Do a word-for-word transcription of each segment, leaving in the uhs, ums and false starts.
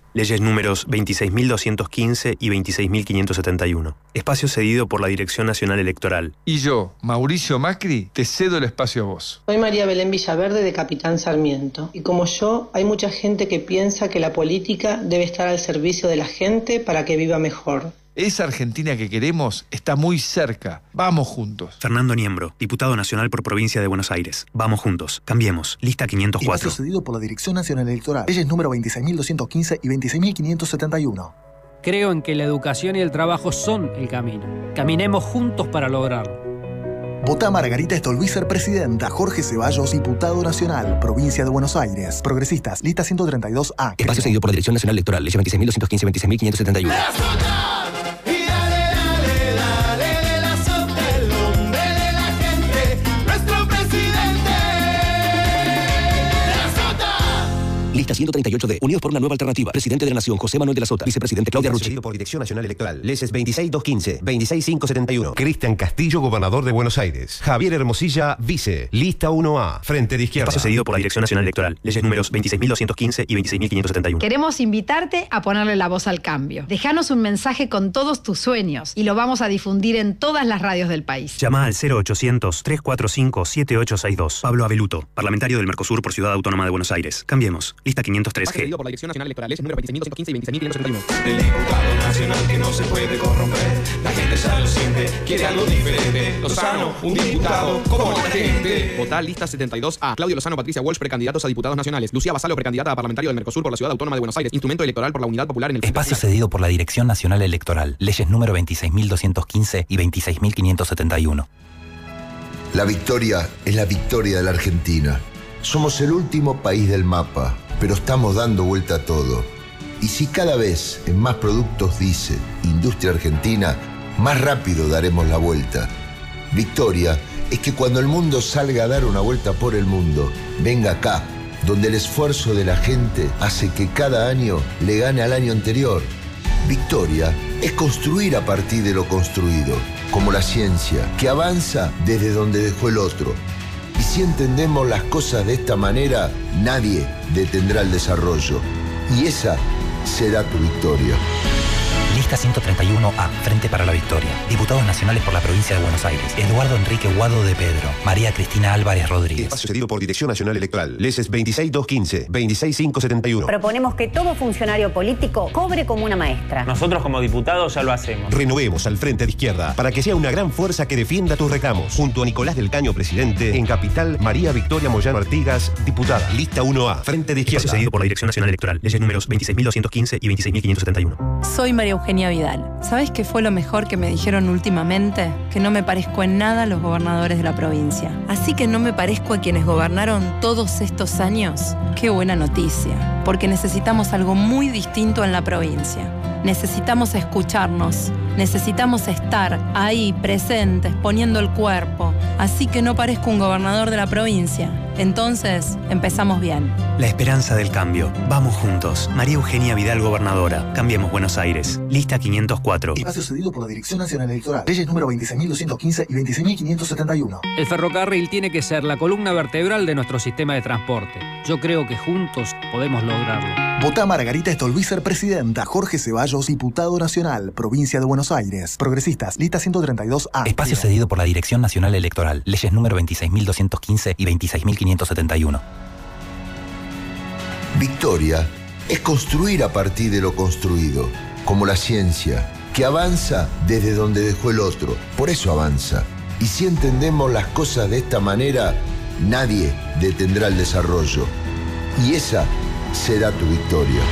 Leyes números veintiséis mil doscientos quince y veintiséis mil quinientos setenta y uno. Espacio cedido por la Dirección Nacional Electoral. Y yo, Mauricio Macri, te cedo el espacio a vos. Soy María Belén Villaverde de Capitán Sarmiento. Y como yo, hay mucha gente que piensa que la política debe estar al servicio de la gente para que viva mejor. Esa Argentina que queremos está muy cerca. Vamos juntos. Fernando Niembro, diputado nacional por Provincia de Buenos Aires. Vamos juntos. Cambiemos. Lista quinientos cuatro. Espacio cedido por la Dirección Nacional Electoral. Leyes número veintiséis mil doscientos quince y veintiséis mil quinientos setenta y uno. Creo en que la educación y el trabajo son el camino. Caminemos juntos para lograrlo. Vota a Margarita Stolbizer, presidenta. Jorge Ceballos, diputado nacional, Provincia de Buenos Aires. Progresistas, lista ciento treinta y dos A. Espacio cedido por la Dirección Nacional Electoral. Leyes veintiséis mil doscientos quince y veintiséis mil quinientos setenta y uno. Lista ciento treinta y ocho D. Unidos por una nueva alternativa. Presidente de la Nación, José Manuel de la Sota. Vicepresidente, Claudia Rucci. Por Dirección Nacional Electoral. Leyes veintiséis mil doscientos quince, veintiséis mil quinientos setenta y uno. Cristian Castillo, gobernador de Buenos Aires. Javier Hermosilla, vice. Lista uno A. Frente de Izquierda. Espacio cedido por la Dirección Nacional Electoral. Leyes números veintiséis mil doscientos quince y veintiséis mil quinientos setenta y uno. Queremos invitarte a ponerle la voz al cambio. Déjanos un mensaje con todos tus sueños y lo vamos a difundir en todas las radios del país. Llama al cero ochocientos, trescientos cuarenta y cinco, setenta y ocho sesenta y dos. Pablo Abeluto, parlamentario del Mercosur por Ciudad Autónoma de Buenos Aires. Cambiemos. Lista quinientos tres G. Por la Dirección Nacional Electoral. Leyes número veintiséis mil doscientos quince y veintiséis mil quinientos setenta y uno. El diputado nacional que no se puede corromper. La gente ya lo siente, quiere algo diferente. Lozano, un diputado como la gente. Votá lista setenta y dos A. Claudio Lozano, Patricia Walsh, precandidatos a diputados nacionales. Lucía Basalo, precandidata a parlamentario del Mercosur por la Ciudad Autónoma de Buenos Aires. Instrumento electoral por la Unidad Popular en el Espacio cedido por la Dirección Nacional Electoral. Leyes número veintiséis mil doscientos quince y veintiséis mil quinientos setenta y uno. La victoria es la victoria de la Argentina. Somos el último país del mapa, pero estamos dando vuelta a todo. Y si cada vez en más productos dice Industria Argentina, más rápido daremos la vuelta. Victoria es que cuando el mundo salga a dar una vuelta por el mundo, venga acá, donde el esfuerzo de la gente hace que cada año le gane al año anterior. Victoria es construir a partir de lo construido, como la ciencia, que avanza desde donde dejó el otro. Y si entendemos las cosas de esta manera, nadie detendrá el desarrollo. Y esa será tu victoria. Lista ciento treinta y uno A. Frente para la Victoria. Diputados nacionales por la Provincia de Buenos Aires. Eduardo Enrique Guado de Pedro. María Cristina Álvarez Rodríguez. Espacio cedido por Dirección Nacional Electoral. Leyes veintiséis mil doscientos quince, veintiséis mil quinientos setenta y uno. Proponemos que todo funcionario político cobre como una maestra. Nosotros como diputados ya lo hacemos. Renovemos al Frente de Izquierda para que sea una gran fuerza que defienda tus reclamos. Junto a Nicolás del Caño, presidente. En Capital, María Victoria Moyano Artigas, diputada. Lista uno A. Frente de Izquierda. Espacio cedido por la Dirección Nacional Electoral. Leyes números veintiséis mil doscientos quince y veintiséis mil quinientos setenta y uno. Soy María Eugenia Vidal. ¿Sabes qué fue lo mejor que me dijeron últimamente? Que no me parezco en nada a los gobernadores de la provincia. Así que no me parezco a quienes gobernaron todos estos años. Qué buena noticia, porque necesitamos algo muy distinto en la provincia. Necesitamos escucharnos, necesitamos estar ahí, presentes, poniendo el cuerpo. Así que no parezco un gobernador de la provincia. Entonces, empezamos bien. La esperanza del cambio. Vamos juntos. María Eugenia Vidal, gobernadora. Cambiemos Buenos Aires. Lista quinientos cuatro. Espacio cedido por la Dirección Nacional Electoral. Leyes número veintiséis mil doscientos quince y veintiséis mil quinientos setenta y uno. El ferrocarril tiene que ser la columna vertebral de nuestro sistema de transporte. Yo creo que juntos podemos lograrlo. Vota a Margarita Stolbizer, presidenta. Jorge Ceballos, diputado nacional, Provincia de Buenos Aires. Progresistas, lista ciento treinta y dos A. Espacio cedido por la Dirección Nacional Electoral. Leyes número veintiséis mil doscientos quince y veintiséis mil quinientos setenta y uno. Victoria es construir a partir de lo construido, como la ciencia, que avanza desde donde dejó el otro. Por eso avanza. Y si entendemos las cosas de esta manera, nadie detendrá el desarrollo. Y esa será tu victoria.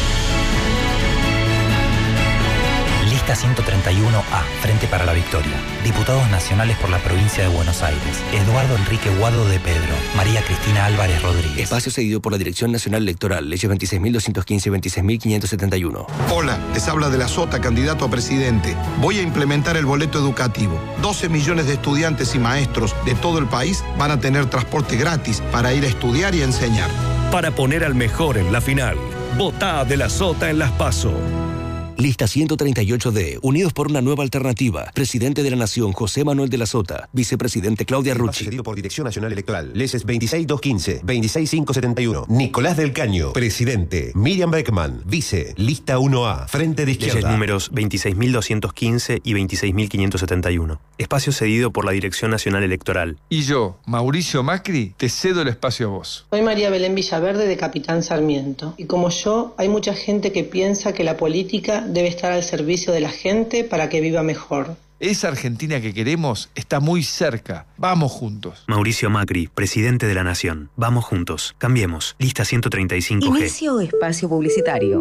Lista ciento treinta y uno A. Frente para la Victoria. Diputados nacionales por la Provincia de Buenos Aires. Eduardo Enrique Guado de Pedro. María Cristina Álvarez Rodríguez. Espacio cedido por la Dirección Nacional Electoral. Leyes veintiséis mil doscientos quince y veintiséis mil quinientos setenta y uno. Hola, les habla de la Sota, candidato a presidente. Voy a implementar el boleto educativo. doce millones de estudiantes y maestros de todo el país van a tener transporte gratis para ir a estudiar y a enseñar. Para poner al mejor en la final. Votá de la Sota en Las PASO. Lista ciento treinta y ocho D. Unidos por una nueva alternativa. Presidente de la Nación, José Manuel de la Sota. Vicepresidente, Claudia Rucci. Cedido por Dirección Nacional Electoral. Leses veintiséis mil doscientos quince, veintiséis mil quinientos setenta y uno. Nicolás del Caño. Presidente. Miriam Beckman. Vice. Lista uno A. Frente de Izquierda. Leyes números veintiséis mil doscientos quince y veintiséis mil quinientos setenta y uno. Espacio cedido por la Dirección Nacional Electoral. Y yo, Mauricio Macri, te cedo el espacio a vos. Soy María Belén Villaverde de Capitán Sarmiento. Y como yo, hay mucha gente que piensa que la política debe estar al servicio de la gente para que viva mejor. Esa Argentina que queremos está muy cerca. Vamos juntos. Mauricio Macri, Presidente de la Nación. Vamos juntos. Cambiemos. Lista ciento treinta y cinco G. Inicio espacio publicitario.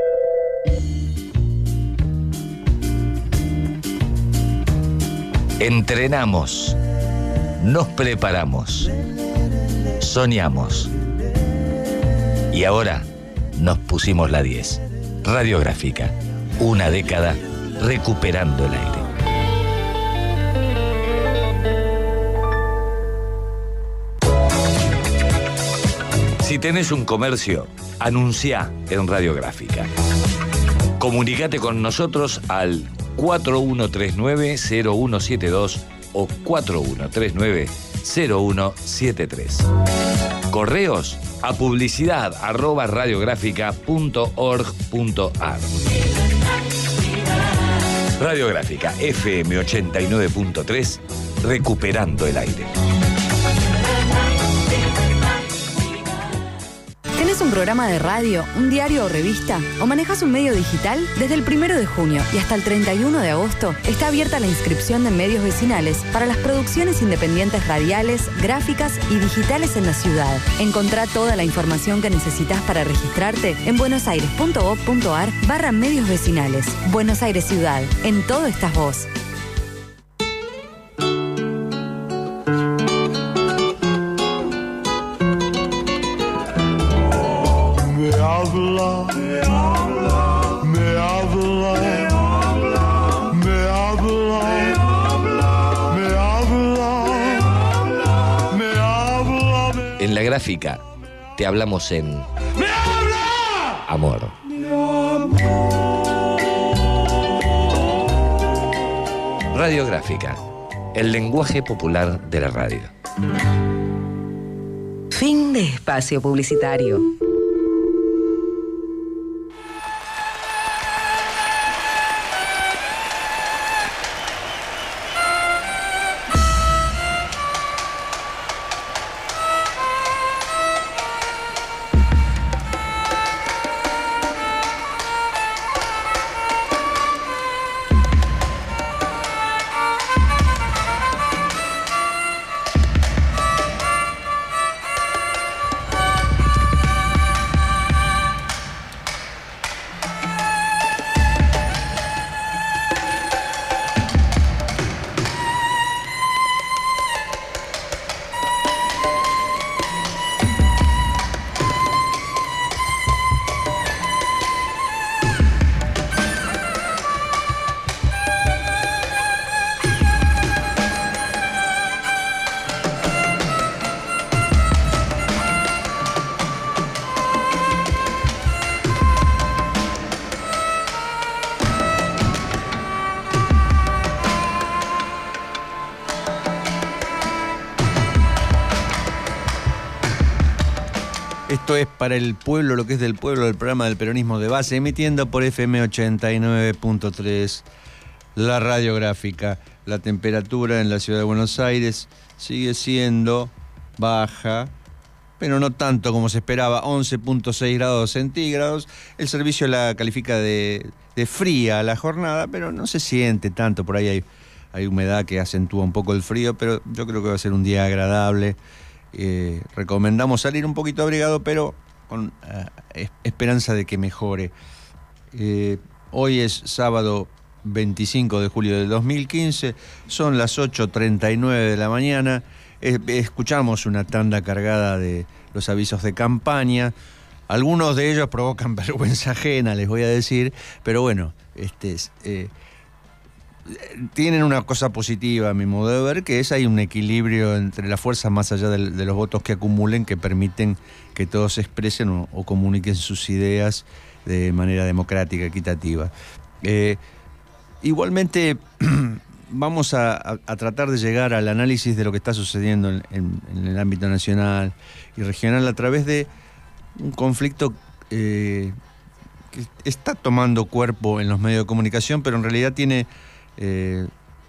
Entrenamos. Nos preparamos. Soñamos. Y ahora nos pusimos la diez. Radiográfica. Una década recuperando el aire. Si tenés un comercio, anunciá en Radiográfica. Comunicate con nosotros al cuatro uno tres nueve cero uno siete dos o cuatro uno tres nueve cero uno siete tres. Correos a publicidad arroba radiográfica punto org punto ar. Radiográfica F M ochenta y nueve punto tres, recuperando el aire. ¿Tenés un programa de radio, un diario o revista? ¿O manejas un medio digital? Desde el primero de junio y hasta el treinta y uno de agosto está abierta la inscripción de medios vecinales para las producciones independientes radiales, gráficas y digitales en la ciudad. Encontrá toda la información que necesitas para registrarte en buenosaires.gov.ar barra medios vecinales. Buenos Aires Ciudad. En todo estás vos. En la gráfica te hablamos en ¡Me habla! Amor. Radiográfica, el lenguaje popular de la radio. Fin de espacio publicitario. Esto es para el pueblo, lo que es del pueblo, el programa del peronismo de base, emitiendo por F M ochenta y nueve punto tres, la radiográfica. La temperatura en la ciudad de Buenos Aires sigue siendo baja, pero no tanto como se esperaba, once punto seis grados centígrados. El servicio la califica de, de fría la jornada, pero no se siente tanto. Por ahí hay, hay humedad que acentúa un poco el frío, pero yo creo que va a ser un día agradable. Eh, recomendamos salir un poquito abrigado, pero con uh, es, esperanza de que mejore. Eh, hoy es sábado veinticinco de julio del dos mil quince, son las ocho treinta y nueve de la mañana. Eh, escuchamos una tanda cargada de los avisos de campaña. Algunos de ellos provocan vergüenza ajena, les voy a decir, pero bueno, este eh, tienen una cosa positiva a mi modo de ver, que es hay un equilibrio entre las fuerzas más allá de, de los votos que acumulen, que permiten que todos expresen o, o comuniquen sus ideas de manera democrática, equitativa. Eh, igualmente, vamos a, a, a tratar de llegar al análisis de lo que está sucediendo en, en, en el ámbito nacional y regional a través de un conflicto eh, que está tomando cuerpo en los medios de comunicación, pero en realidad tiene eh,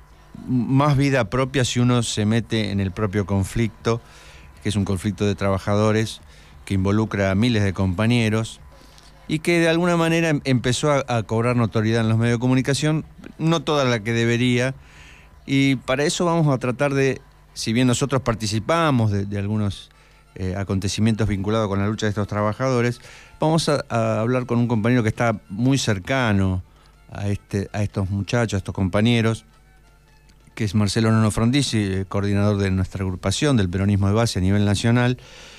más vida propia si uno se mete en el propio conflicto, que es un conflicto de trabajadores que involucra a miles de compañeros y que de alguna manera em- empezó a, a cobrar notoriedad en los medios de comunicación, no toda la que debería, y para eso vamos a tratar de, si bien nosotros participamos de, de algunos eh, acontecimientos vinculados con la lucha de estos trabajadores, vamos a, a hablar con un compañero que está muy cercano a, este, a estos muchachos, a estos compañeros, que es Marcelo Nono Frondizi, coordinador de nuestra agrupación del peronismo de base a nivel nacional,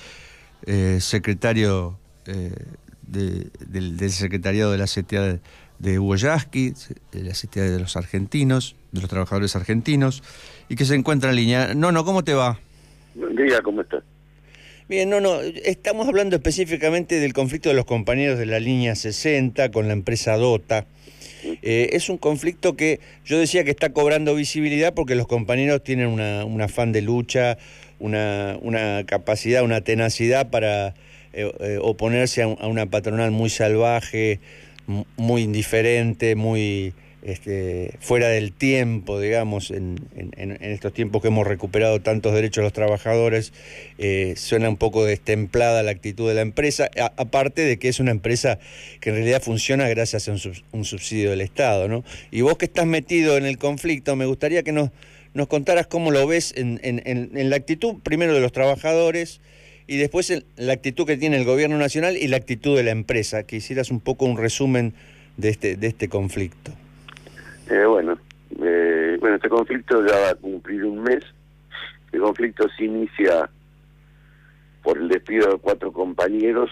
eh, secretario eh, de, del, del secretariado de la C T A de, de Hugo Yasky, de la C T A de los argentinos, de los trabajadores argentinos, y que se encuentra en línea. Nono, ¿cómo te va? Buen día, ¿cómo estás? Bien, Nono, estamos hablando específicamente del conflicto de los compañeros de la línea sesenta con la empresa Dota. Eh, es un conflicto que yo decía que está cobrando visibilidad porque los compañeros tienen una, un afán de lucha, una, una capacidad, una tenacidad para eh, eh, oponerse a, un, a una patronal muy salvaje, m- muy indiferente, muy este, fuera del tiempo, digamos, en, en, en estos tiempos que hemos recuperado tantos derechos de los trabajadores. Eh, suena un poco destemplada la actitud de la empresa, a, aparte de que es una empresa que en realidad funciona gracias a un, sub, un subsidio del Estado, ¿no? Y vos que estás metido en el conflicto, me gustaría que nos, nos contaras cómo lo ves en, en, en, en la actitud primero de los trabajadores y después en la actitud que tiene el gobierno nacional y la actitud de la empresa, que hicieras un poco un resumen de este, de este conflicto. Eh, bueno, eh, bueno, este conflicto ya va a cumplir un mes. El conflicto se inicia por el despido de cuatro compañeros,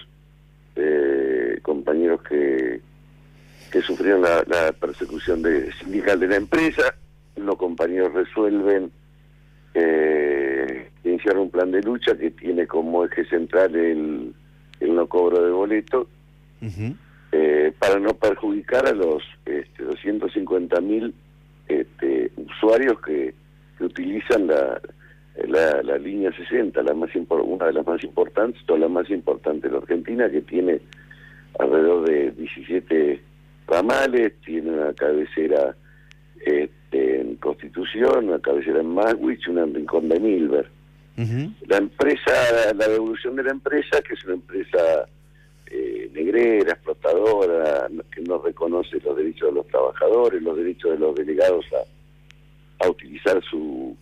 eh, compañeros que, que sufrieron la, la persecución de, sindical de la empresa. Los compañeros resuelven eh, iniciar un plan de lucha que tiene como eje central el, el no cobro de boleto. Uh-huh. Eh, para no perjudicar a los este, doscientos cincuenta mil este, usuarios que, que utilizan la, la, la línea sesenta, la más impor- una de las más importantes, o la más importante de la Argentina, que tiene alrededor de diecisiete ramales, tiene una cabecera este, en Constitución, una cabecera en Maswich, una en Rincón de Milver. Uh-huh. La empresa, la devolución de la empresa, que es una empresa Eh, negrera, explotadora, que no reconoce los derechos de los trabajadores, los derechos de los delegados a, a utilizar su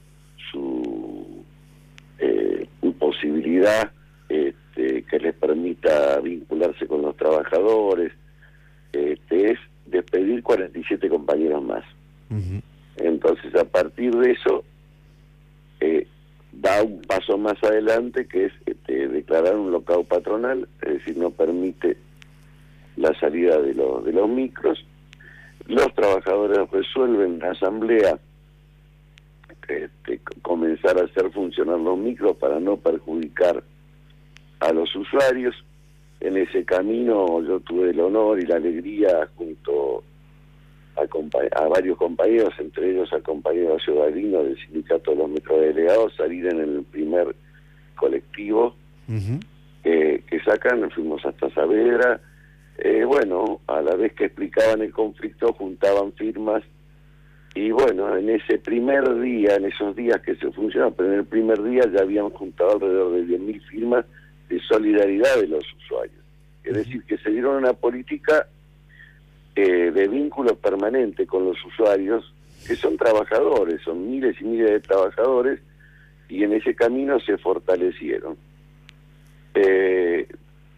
su eh, posibilidad este, que les permita vincularse con los trabajadores, este, es despedir cuarenta y siete compañeros más. Uh-huh. Entonces, a partir de eso, eh, da un paso más adelante, que es este, declarar un lockout patronal, es decir, no permite la salida de los de los micros. Los trabajadores resuelven en asamblea este, comenzar a hacer funcionar los micros para no perjudicar a los usuarios. En ese camino yo tuve el honor y la alegría, junto a, compa- a varios compañeros, entre ellos al compañero Ciudadino del Sindicato de los Metrodelegados, salir en el primer colectivo uh-huh. eh, que sacan, fuimos hasta Saavedra. Eh, bueno, a la vez que explicaban el conflicto, juntaban firmas, y bueno, en ese primer día, en esos días que se funcionó, pero en el primer día ya habían juntado alrededor de diez mil firmas de solidaridad de los usuarios. Es uh-huh. decir, que se dieron una política Eh, de vínculo permanente con los usuarios, que son trabajadores, son miles y miles de trabajadores, y en ese camino se fortalecieron. Eh,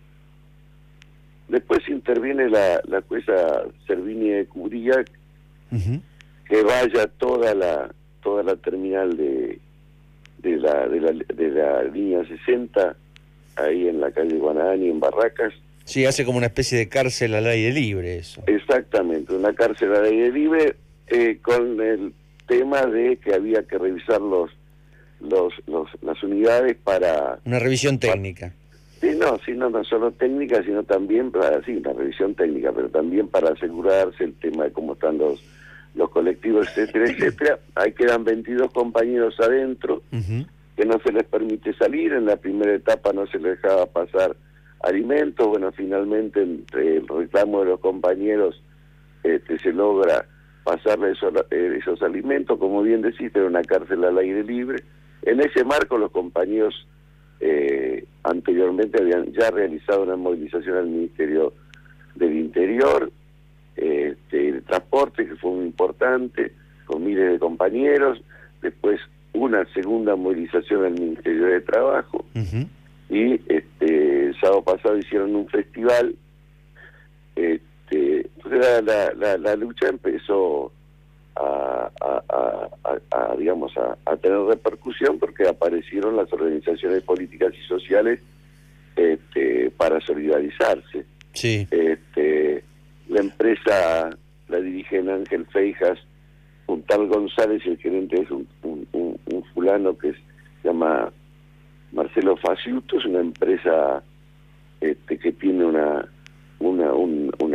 después interviene la, la jueza Servini de Cubría, uh-huh. que vaya toda la toda la terminal de de la de la, de la línea sesenta, ahí en la calle Guanahani, en Barracas. Sí, hace como una especie de cárcel al aire libre eso. Exactamente, una cárcel al aire libre, eh, con el tema de que había que revisar los, los, los las unidades para... Una revisión técnica. Para, Sí, no, sí, no, no solo técnica, sino también para, sí, una revisión técnica, pero también para asegurarse el tema de cómo están los, los colectivos, etcétera, etcétera. Ahí quedan veintidós compañeros adentro, uh-huh. que no se les permite salir. En la primera etapa no se les dejaba pasar alimentos. Bueno, finalmente, entre el reclamo de los compañeros, este, se logra pasarles esos, esos alimentos. Como bien decís, era una cárcel al aire libre. En ese marco, los compañeros Eh, anteriormente habían ya realizado una movilización al Ministerio del Interior, este, el transporte, que fue muy importante, con miles de compañeros, después una segunda movilización al Ministerio de Trabajo, uh-huh. y este, el sábado pasado hicieron un festival. Este, entonces la, la, la, la lucha empezó A, a, a, a, digamos a, a tener repercusión, porque aparecieron las organizaciones políticas y sociales este, para solidarizarse. Sí. Este, la empresa la dirigen Ángel Feijas, Puntal González, y el gerente es un, un, un, un fulano que es, se llama Marcelo Faciuto. Es una empresa este, que tiene una una, un, una